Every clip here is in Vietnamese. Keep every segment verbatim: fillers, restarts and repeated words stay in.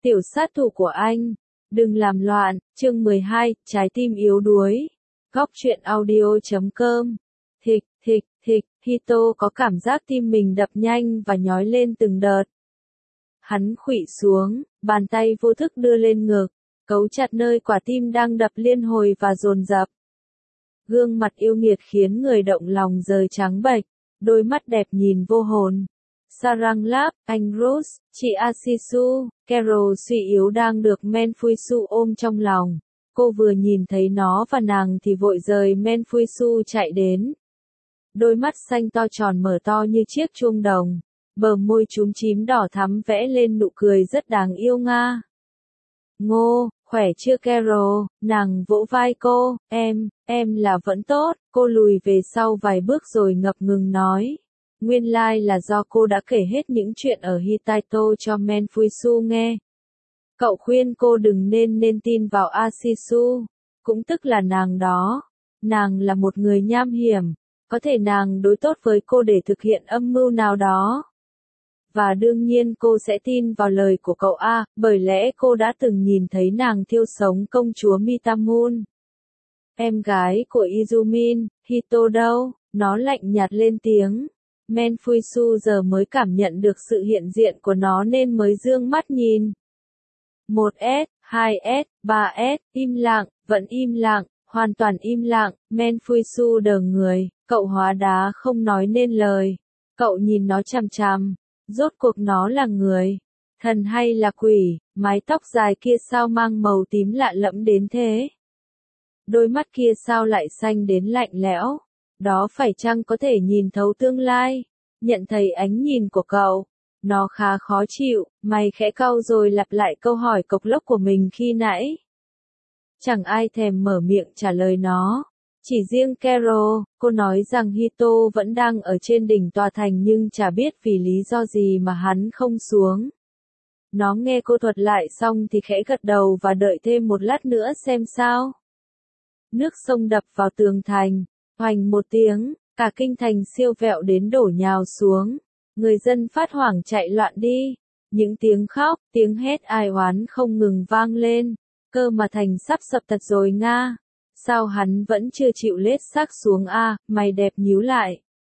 Tiểu sát thủ của anh. Đừng làm loạn. Chương mười hai, trái tim yếu đuối. Góc truyện audio chấm com. Thịch, thịch, thịch, Hito có cảm giác tim mình đập nhanh và nhói lên từng đợt. Hắn khuỵu xuống, bàn tay vô thức đưa lên ngực, cấu chặt nơi quả tim đang đập liên hồi và dồn dập. Gương mặt yêu nghiệt khiến người động lòng rời trắng bệch, đôi mắt đẹp nhìn vô hồn. Saranglap, anh Rose, chị Asisu, Carol suy yếu đang được Menfuisu ôm trong lòng. Cô vừa nhìn thấy nó và nàng thì vội rời Menfuisu chạy đến. Đôi mắt xanh to tròn mở to như chiếc chuông đồng, bờ môi chúm chím đỏ thắm vẽ lên nụ cười rất đáng yêu nga. Ngô, khỏe chưa Carol, nàng vỗ vai cô, em, em là vẫn tốt, cô lùi về sau vài bước rồi ngập ngừng nói. Nguyên lai là do cô đã kể hết những chuyện ở Hitaito cho Menfuisu nghe. Cậu khuyên cô đừng nên nên tin vào Asisu, cũng tức là nàng đó. Nàng là một người nham hiểm, có thể nàng đối tốt với cô để thực hiện âm mưu nào đó. Và đương nhiên cô sẽ tin vào lời của cậu A, bởi lẽ cô đã từng nhìn thấy nàng thiêu sống công chúa Mitamun. Em gái của Izumin, Hito đâu? Nó lạnh nhạt lên tiếng. Menfuisu giờ mới cảm nhận được sự hiện diện của nó nên mới dương mắt nhìn. một S, hai S, ba S, im lặng, vẫn im lặng, hoàn toàn im lặng, Menfuisu đờ người, cậu hóa đá không nói nên lời. Cậu nhìn nó chằm chằm, rốt cuộc nó là người, thần hay là quỷ, mái tóc dài kia sao mang màu tím lạ lẫm đến thế? Đôi mắt kia sao lại xanh đến lạnh lẽo? Đó phải chăng có thể nhìn thấu tương lai? Nhận thấy ánh nhìn của cậu, nó khá khó chịu, mày khẽ cau rồi lặp lại câu hỏi cộc lốc của mình khi nãy. Chẳng ai thèm mở miệng trả lời nó. Chỉ riêng Carol, cô nói rằng Hito vẫn đang ở trên đỉnh tòa thành nhưng chả biết vì lý do gì mà hắn không xuống. Nó nghe cô thuật lại xong thì khẽ gật đầu và đợi thêm một lát nữa xem sao. Nước sông đập vào tường thành, hoành một tiếng, cả kinh thành siêu vẹo đến đổ nhào xuống. Người dân phát hoảng chạy loạn đi. Những tiếng khóc, tiếng hét ai oán không ngừng vang lên. Cơ mà thành sắp sập thật rồi nga. Sao hắn vẫn chưa chịu lết xác xuống a? À, mày đẹp nhíu lại.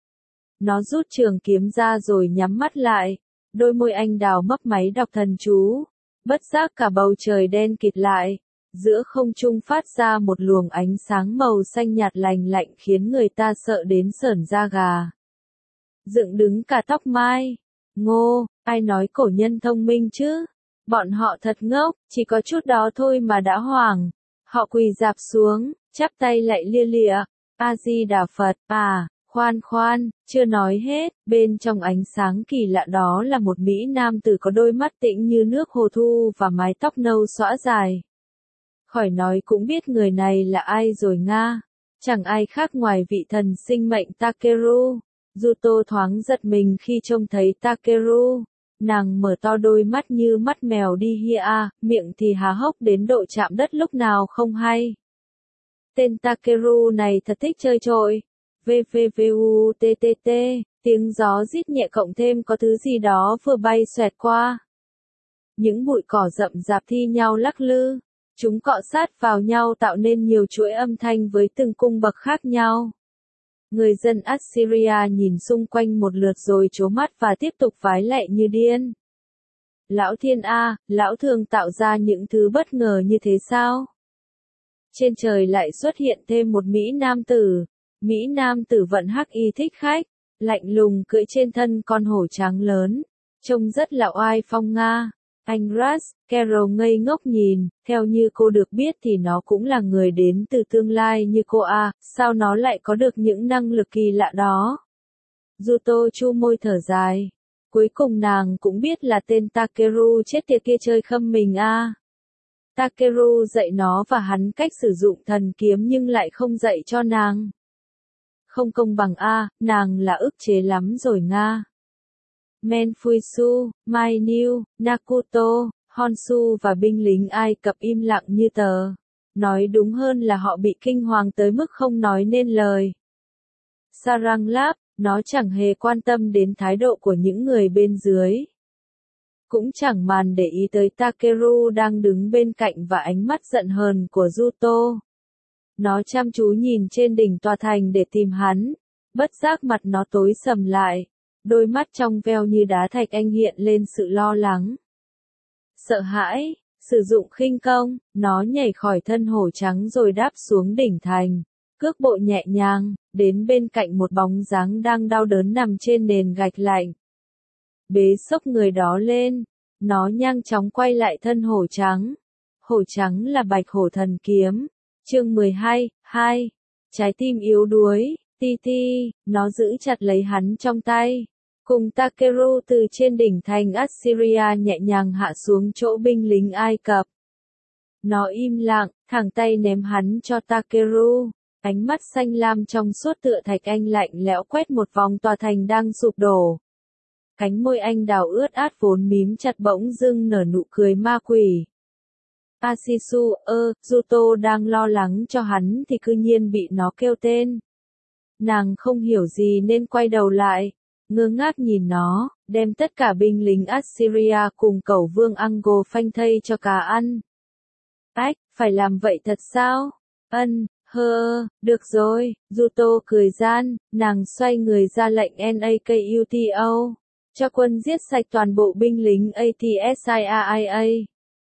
Nó rút trường kiếm ra rồi nhắm mắt lại. Đôi môi anh đào mấp máy đọc thần chú. Bất giác cả bầu trời đen kịt lại. Giữa không trung phát ra một luồng ánh sáng màu xanh nhạt lành lạnh khiến người ta sợ đến sởn da gà. Dựng đứng cả tóc mai. Ngô, ai nói cổ nhân thông minh chứ? Bọn họ thật ngốc, chỉ có chút đó thôi mà đã hoảng. Họ quỳ rạp xuống, chắp tay lạy lia lịa. A-di-đà Phật, à, khoan khoan, chưa nói hết, bên trong ánh sáng kỳ lạ đó là một Mỹ nam tử có đôi mắt tĩnh như nước hồ thu và mái tóc nâu xõa dài. Khỏi nói cũng biết người này là ai rồi nga. Chẳng ai khác ngoài vị thần sinh mệnh Takeru. Yuto thoáng giật mình khi trông thấy Takeru. Nàng mở to đôi mắt như mắt mèo đi hia, miệng thì há hốc đến độ chạm đất lúc nào không hay. Tên Takeru này thật thích chơi trội. vvvuttt, tiếng gió rít nhẹ cộng thêm có thứ gì đó vừa bay xoẹt qua. Những bụi cỏ rậm rạp thi nhau lắc lư. Chúng cọ sát vào nhau tạo nên nhiều chuỗi âm thanh với từng cung bậc khác nhau. Người dân Assyria nhìn xung quanh một lượt rồi trố mắt và tiếp tục vái lạy như điên. Lão thiên A, lão thường tạo ra những thứ bất ngờ như thế sao? Trên trời lại xuất hiện thêm một Mỹ nam tử. Mỹ nam tử vận hắc y thích khách, lạnh lùng cưỡi trên thân con hổ trắng lớn. Trông rất là oai phong nga. Anh Russ, Carol ngây ngốc nhìn, theo như cô được biết thì nó cũng là người đến từ tương lai như cô A, sao nó lại có được những năng lực kỳ lạ đó? Yuto chu môi thở dài. Cuối cùng nàng cũng biết là tên Takeru chết tiệt kia chơi khâm mình A. Takeru dạy nó và hắn cách sử dụng thần kiếm nhưng lại không dạy cho nàng. Không công bằng A, nàng là ức chế lắm rồi nga. Menfuisu, Mai Niu, Nakuto, Honsu và binh lính Ai Cập im lặng như tờ. Nói đúng hơn là họ bị kinh hoàng tới mức không nói nên lời. Saranglap, nó chẳng hề quan tâm đến thái độ của những người bên dưới. cũng chẳng màn để ý tới Takeru đang đứng bên cạnh và ánh mắt giận hờn của Yuto. Nó chăm chú nhìn trên đỉnh tòa thành để tìm hắn, bất giác mặt nó tối sầm lại, đôi mắt trong veo như đá thạch anh hiện lên sự lo lắng. Sợ hãi, sử dụng khinh công, nó nhảy khỏi thân hổ trắng rồi đáp xuống đỉnh thành, cước bộ nhẹ nhàng, đến bên cạnh một bóng dáng đang đau đớn nằm trên nền gạch lạnh. Bế xốc người đó lên, nó nhanh chóng quay lại thân hổ trắng. Hổ trắng là bạch hổ thần kiếm. Chương mười hai, hai. Trái tim yếu đuối, ti ti, nó giữ chặt lấy hắn trong tay. Cùng Takeru từ trên đỉnh thành Assyria nhẹ nhàng hạ xuống chỗ binh lính Ai Cập. Nó im lặng, thẳng tay ném hắn cho Takeru. Ánh mắt xanh lam trong suốt tựa thạch anh lạnh lẽo quét một vòng tòa thành đang sụp đổ. Cánh môi anh đào ướt át vốn mím chặt bỗng dưng nở nụ cười ma quỷ. Ashisu, ơ, Yuto đang lo lắng cho hắn thì cư nhiên bị nó kêu tên. Nàng không hiểu gì nên quay đầu lại, ngơ ngác nhìn nó, đem tất cả binh lính Assyria cùng cẩu vương Ango phanh thây cho cá ăn. Ách, phải làm vậy thật sao? Ân, hơ, được rồi, Yuto cười gian, nàng xoay người ra lệnh Nakuto, cho quân giết sạch toàn bộ binh lính Atsiria.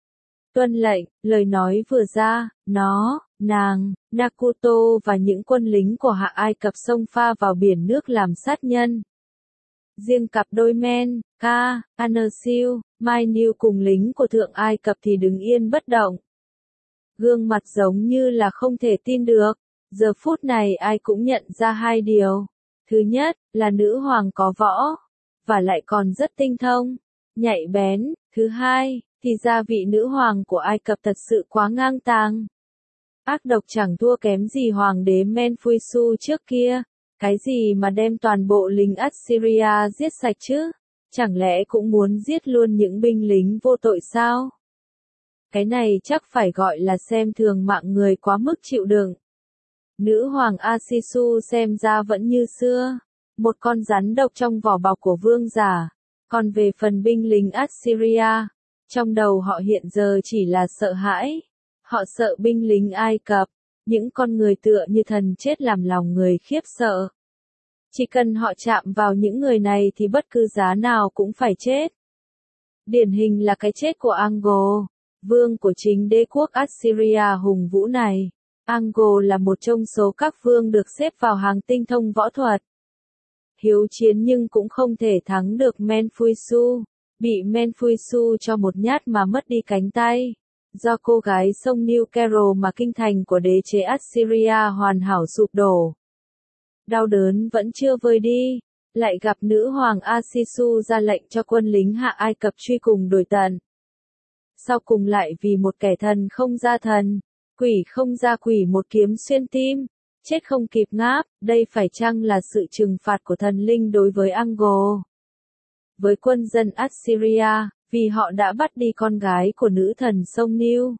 Tuân lệnh, lời nói vừa ra, nó, nàng, Nakuto và những quân lính của Hạ Ai Cập xông pha vào biển nước làm sát nhân. Riêng cặp đôi men, Ka, Anersiu, Mai Niu cùng lính của Thượng Ai Cập thì đứng yên bất động. Gương mặt giống như là không thể tin được. Giờ phút này ai cũng nhận ra hai điều. Thứ nhất, là nữ hoàng có võ, và lại còn rất tinh thông, nhạy bén. Thứ hai, thì ra vị nữ hoàng của Ai Cập thật sự quá ngang tàng. Ác độc chẳng thua kém gì hoàng đế Menfuisu trước kia. Cái gì mà đem toàn bộ lính Assyria giết sạch chứ? Chẳng lẽ cũng muốn giết luôn những binh lính vô tội sao? Cái này chắc phải gọi là xem thường mạng người quá mức chịu đựng. Nữ hoàng Ashisu xem ra vẫn như xưa, một con rắn độc trong vỏ bọc của vương giả. Còn về phần binh lính Assyria, trong đầu họ hiện giờ chỉ là sợ hãi. Họ sợ binh lính Ai Cập, những con người tựa như thần chết làm lòng người khiếp sợ. Chỉ cần họ chạm vào những người này thì bất cứ giá nào cũng phải chết. Điển hình là cái chết của Ango, vương của chính đế quốc Assyria hùng vũ này. Ango là một trong số các vương được xếp vào hàng tinh thông võ thuật. Hiếu chiến nhưng cũng không thể thắng được Menfuisu, bị Menfuisu cho một nhát mà mất đi cánh tay. Do cô gái sông New Carol mà kinh thành của đế chế Assyria hoàn hảo sụp đổ. Đau đớn vẫn chưa vơi đi, lại gặp nữ hoàng Ashisu ra lệnh cho quân lính Hạ Ai Cập truy cùng đuổi tận. Sau cùng lại vì một kẻ thần không ra thần, quỷ không ra quỷ một kiếm xuyên tim, chết không kịp ngáp, đây phải chăng là sự trừng phạt của thần linh đối với Ango? Với quân dân Assyria, vì họ đã bắt đi con gái của nữ thần sông Niu.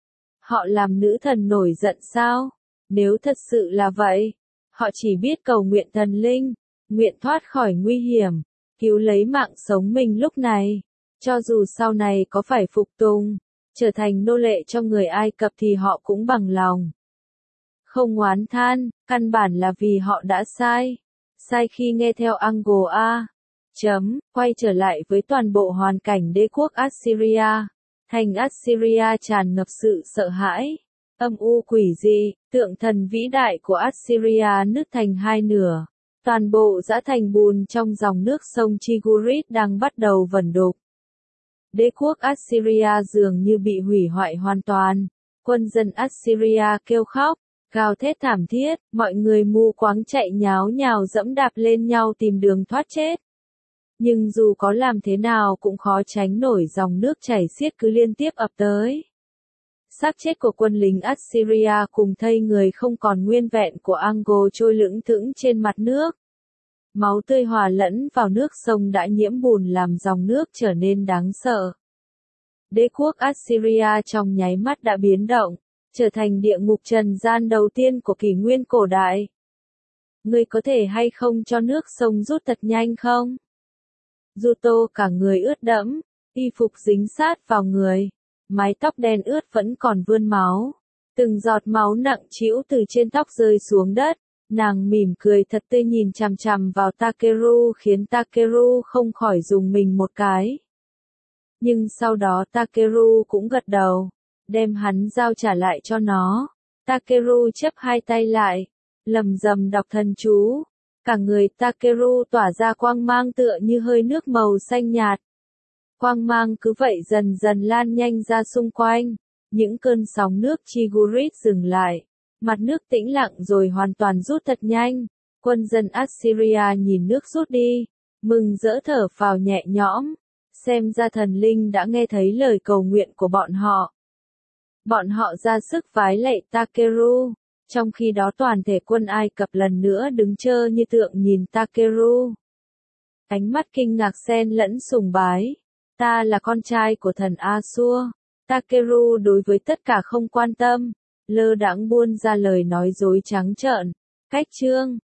Họ làm nữ thần nổi giận sao? Nếu thật sự là vậy, họ chỉ biết cầu nguyện thần linh, nguyện thoát khỏi nguy hiểm, cứu lấy mạng sống mình lúc này. Cho dù sau này có phải phục tùng, trở thành nô lệ cho người Ai Cập thì họ cũng bằng lòng. Không oán than, căn bản là vì họ đã sai. Sai khi nghe theo Ango A. Chấm, quay trở lại với toàn bộ hoàn cảnh đế quốc Assyria. Thành Assyria tràn ngập sự sợ hãi, âm u quỷ dị, tượng thần vĩ đại của Assyria nứt thành hai nửa. Toàn bộ dã thành bùn trong dòng nước sông Tigris đang bắt đầu vẩn đục. Đế quốc Assyria dường như bị hủy hoại hoàn toàn. Quân dân Assyria kêu khóc, gào thét thảm thiết, mọi người mù quáng chạy nháo nhào dẫm đạp lên nhau tìm đường thoát chết. Nhưng dù có làm thế nào cũng khó tránh nổi dòng nước chảy xiết cứ liên tiếp ập tới. Xác chết của quân lính Assyria cùng thây người không còn nguyên vẹn của Ango trôi lững thững trên mặt nước. Máu tươi hòa lẫn vào nước sông đã nhiễm bùn làm dòng nước trở nên đáng sợ. Đế quốc Assyria trong nháy mắt đã biến động, trở thành địa ngục trần gian đầu tiên của kỷ nguyên cổ đại. Ngươi có thể hay không cho nước sông rút thật nhanh không? Yuto cả người ướt đẫm, y phục dính sát vào người, mái tóc đen ướt vẫn còn vươn máu, từng giọt máu nặng trĩu từ trên tóc rơi xuống đất. Nàng mỉm cười thật tươi nhìn chằm chằm vào Takeru khiến Takeru không khỏi rùng mình một cái. Nhưng sau đó Takeru cũng gật đầu, đem hắn giao trả lại cho nó. Takeru chắp hai tay lại, lầm rầm đọc thần chú. Cả người Takeru tỏa ra quang mang tựa như hơi nước màu xanh nhạt. Quang mang cứ vậy dần dần lan nhanh ra xung quanh. Những cơn sóng nước Chigurit dừng lại. Mặt nước tĩnh lặng rồi hoàn toàn rút thật nhanh. Quân dân Assyria nhìn nước rút đi, mừng rỡ thở phào nhẹ nhõm. Xem ra thần linh đã nghe thấy lời cầu nguyện của bọn họ. Bọn họ ra sức vái lạy Takeru. Trong khi đó toàn thể quân Ai Cập lần nữa đứng trơ như tượng nhìn Takeru. Ánh mắt kinh ngạc xen lẫn sùng bái. Ta là con trai của thần Asur. Takeru đối với tất cả không quan tâm, lơ đãng buôn ra lời nói dối trắng trợn. Cách chương